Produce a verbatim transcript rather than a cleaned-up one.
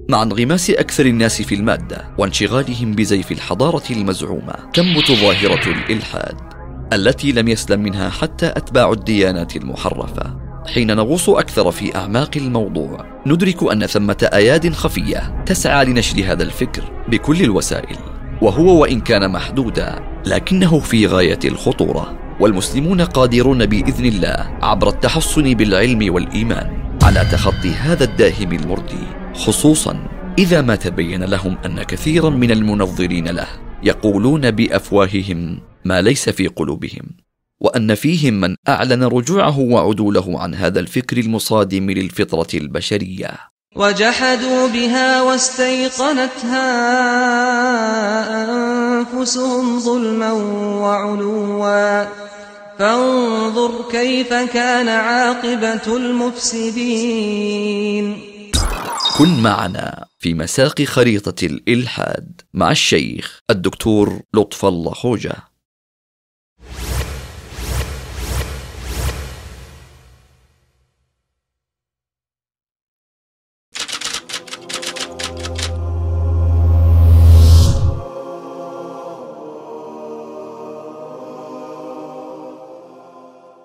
مع انغماس أكثر الناس في المادة وانشغالهم بزيف الحضارة المزعومة، تنبت ظاهرة الإلحاد التي لم يسلم منها حتى أتباع الديانات المحرفة. حين نغوص أكثر في أعماق الموضوع ندرك أن ثمة أياد خفية تسعى لنشر هذا الفكر بكل الوسائل، وهو وإن كان محدودا لكنه في غاية الخطورة، والمسلمون قادرون بإذن الله عبر التحصن بالعلم والإيمان على تخطي هذا الداهم المردي، خصوصا إذا ما تبين لهم أن كثيرا من المنظرين له يقولون بأفواههم ما ليس في قلوبهم، وأن فيهم من أعلن رجوعه وعدوله عن هذا الفكر المصادم للفطرة البشرية. وجحدوا بها واستيقنتها أنفسهم ظلما وعلوا فانظر كيف كان عاقبة المفسدين. كن معنا في مساق خريطة الإلحاد مع الشيخ الدكتور لطف الله خوجة.